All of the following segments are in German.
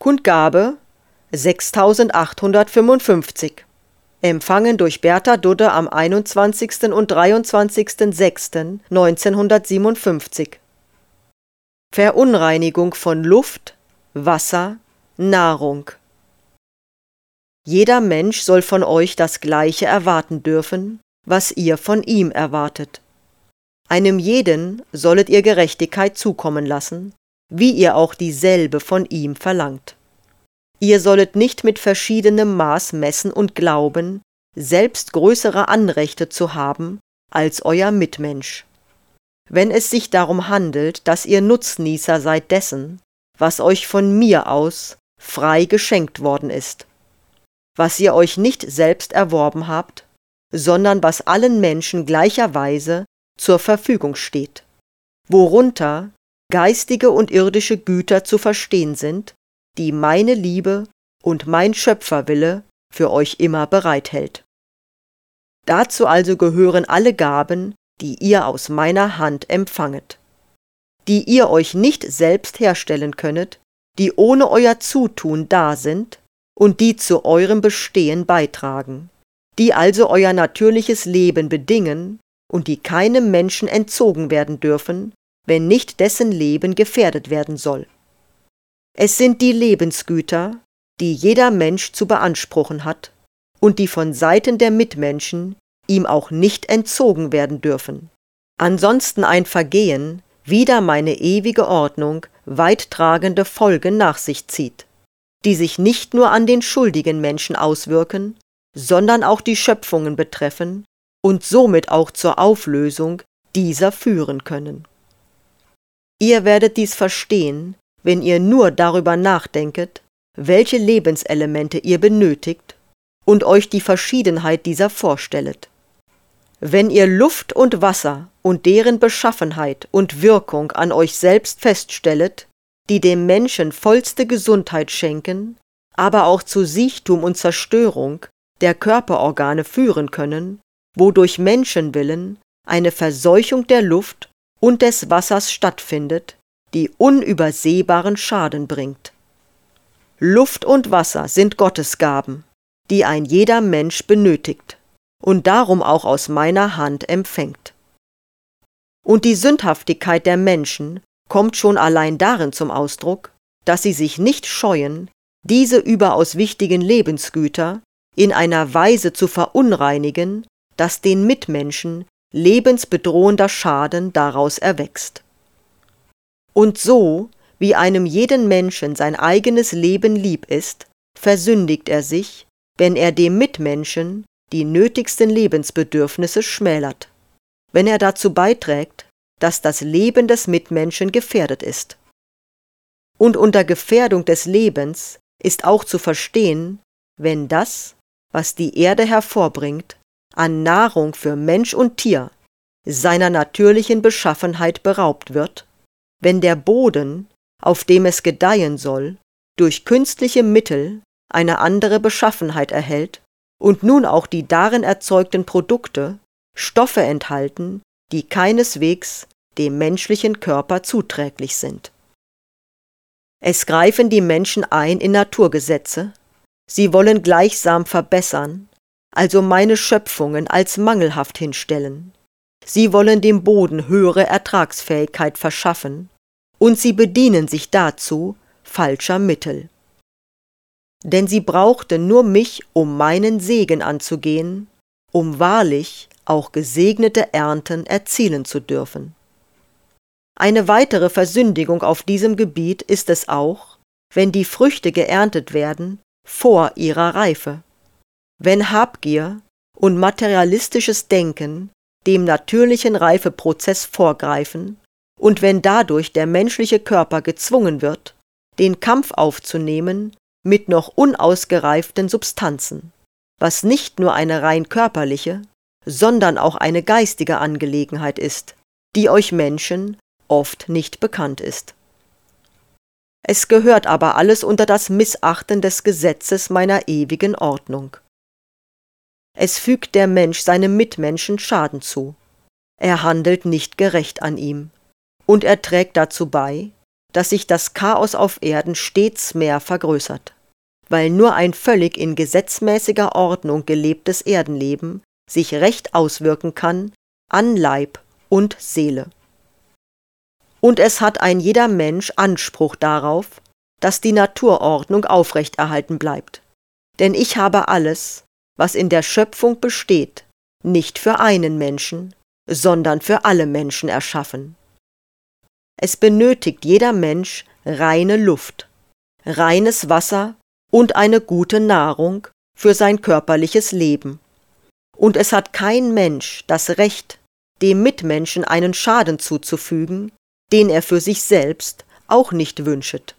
Kundgabe 6855. Empfangen durch Bertha Dudde am 21. und 23.06.1957. Verunreinigung von Luft, Wasser, Nahrung. Jeder Mensch soll von euch das Gleiche erwarten dürfen, was ihr von ihm erwartet. Einem jeden sollet ihr Gerechtigkeit zukommen lassen, wie ihr auch dieselbe von ihm verlangt. Ihr sollet nicht mit verschiedenem Maß messen und glauben, selbst größere Anrechte zu haben als euer Mitmensch. Wenn es sich darum handelt, dass ihr Nutznießer seid dessen, was euch von mir aus frei geschenkt worden ist, was ihr euch nicht selbst erworben habt, sondern was allen Menschen gleicherweise zur Verfügung steht, worunter geistige und irdische Güter zu verstehen sind, die meine Liebe und mein Schöpferwille für euch immer bereithält. Dazu also gehören alle Gaben, die ihr aus meiner Hand empfanget, die ihr euch nicht selbst herstellen könnet, die ohne euer Zutun da sind und die zu eurem Bestehen beitragen, die also euer natürliches Leben bedingen und die keinem Menschen entzogen werden dürfen, wenn nicht dessen Leben gefährdet werden soll. Es sind die Lebensgüter, die jeder Mensch zu beanspruchen hat und die von Seiten der Mitmenschen ihm auch nicht entzogen werden dürfen. Ansonsten ein Vergehen wider meine ewige Ordnung weittragende Folgen nach sich zieht, die sich nicht nur an den schuldigen Menschen auswirken, sondern auch die Schöpfungen betreffen und somit auch zur Auflösung dieser führen können. Ihr werdet dies verstehen, wenn ihr nur darüber nachdenket, welche Lebenselemente ihr benötigt und euch die Verschiedenheit dieser vorstellet. Wenn ihr Luft und Wasser und deren Beschaffenheit und Wirkung an euch selbst feststellet, die dem Menschen vollste Gesundheit schenken, aber auch zu Siechtum und Zerstörung der Körperorgane führen können, wodurch Menschenwillen eine Verseuchung der Luft und des Wassers stattfindet, die unübersehbaren Schaden bringt. Luft und Wasser sind Gottesgaben, die ein jeder Mensch benötigt und darum auch aus meiner Hand empfängt. Und die Sündhaftigkeit der Menschen kommt schon allein darin zum Ausdruck, dass sie sich nicht scheuen, diese überaus wichtigen Lebensgüter in einer Weise zu verunreinigen, dass den Mitmenschen lebensbedrohender Schaden daraus erwächst. Und so, wie einem jeden Menschen sein eigenes Leben lieb ist, versündigt er sich, wenn er dem Mitmenschen die nötigsten Lebensbedürfnisse schmälert, wenn er dazu beiträgt, dass das Leben des Mitmenschen gefährdet ist. Und unter Gefährdung des Lebens ist auch zu verstehen, wenn das, was die Erde hervorbringt, an Nahrung für Mensch und Tier, seiner natürlichen Beschaffenheit beraubt wird, wenn der Boden, auf dem es gedeihen soll, durch künstliche Mittel eine andere Beschaffenheit erhält und nun auch die darin erzeugten Produkte Stoffe enthalten, die keineswegs dem menschlichen Körper zuträglich sind. Es greifen die Menschen ein in Naturgesetze, sie wollen gleichsam verbessern, also meine Schöpfungen als mangelhaft hinstellen. Sie wollen dem Boden höhere Ertragsfähigkeit verschaffen, und sie bedienen sich dazu falscher Mittel. Denn sie brauchten nur mich, um meinen Segen anzugehen, um wahrlich auch gesegnete Ernten erzielen zu dürfen. Eine weitere Versündigung auf diesem Gebiet ist es auch, wenn die Früchte geerntet werden vor ihrer Reife. Wenn Habgier und materialistisches Denken dem natürlichen Reifeprozess vorgreifen und wenn dadurch der menschliche Körper gezwungen wird, den Kampf aufzunehmen mit noch unausgereiften Substanzen, was nicht nur eine rein körperliche, sondern auch eine geistige Angelegenheit ist, die euch Menschen oft nicht bekannt ist. Es gehört aber alles unter das Missachten des Gesetzes meiner ewigen Ordnung. Es fügt der Mensch seinem Mitmenschen Schaden zu. Er handelt nicht gerecht an ihm. Und er trägt dazu bei, dass sich das Chaos auf Erden stets mehr vergrößert, weil nur ein völlig in gesetzmäßiger Ordnung gelebtes Erdenleben sich recht auswirken kann an Leib und Seele. Und es hat ein jeder Mensch Anspruch darauf, dass die Naturordnung aufrechterhalten bleibt. Denn ich habe alles, was in der Schöpfung besteht, nicht für einen Menschen, sondern für alle Menschen erschaffen. Es benötigt jeder Mensch reine Luft, reines Wasser und eine gute Nahrung für sein körperliches Leben. Und es hat kein Mensch das Recht, dem Mitmenschen einen Schaden zuzufügen, den er für sich selbst auch nicht wünschet.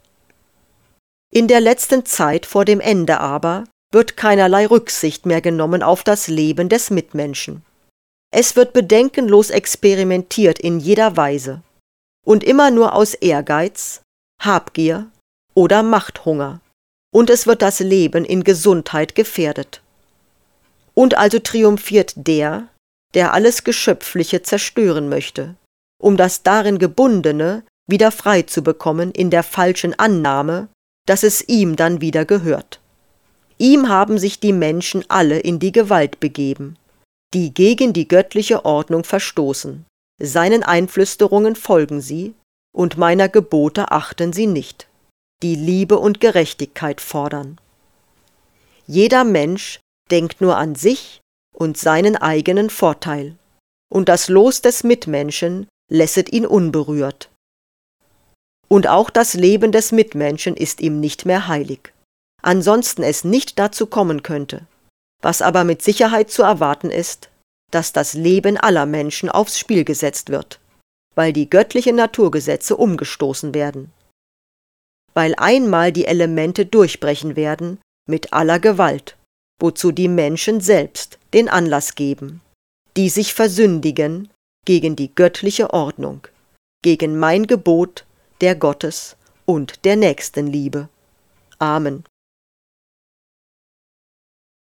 In der letzten Zeit vor dem Ende aber wird keinerlei Rücksicht mehr genommen auf das Leben des Mitmenschen. Es wird bedenkenlos experimentiert in jeder Weise und immer nur aus Ehrgeiz, Habgier oder Machthunger, und es wird das Leben in Gesundheit gefährdet. Und also triumphiert der alles Geschöpfliche zerstören möchte, um das darin Gebundene wieder frei zu bekommen in der falschen Annahme, dass es ihm dann wieder gehört. Ihm haben sich die Menschen alle in die Gewalt begeben, die gegen die göttliche Ordnung verstoßen, seinen Einflüsterungen folgen sie, und meiner Gebote achten sie nicht, die Liebe und Gerechtigkeit fordern. Jeder Mensch denkt nur an sich und seinen eigenen Vorteil, und das Los des Mitmenschen lässet ihn unberührt. Und auch das Leben des Mitmenschen ist ihm nicht mehr heilig, ansonsten es nicht dazu kommen könnte, was aber mit Sicherheit zu erwarten ist, dass das Leben aller Menschen aufs Spiel gesetzt wird, weil die göttlichen Naturgesetze umgestoßen werden, weil einmal die Elemente durchbrechen werden mit aller Gewalt, wozu die Menschen selbst den Anlass geben, die sich versündigen gegen die göttliche Ordnung, gegen mein Gebot der Gottes und der Nächstenliebe. Amen.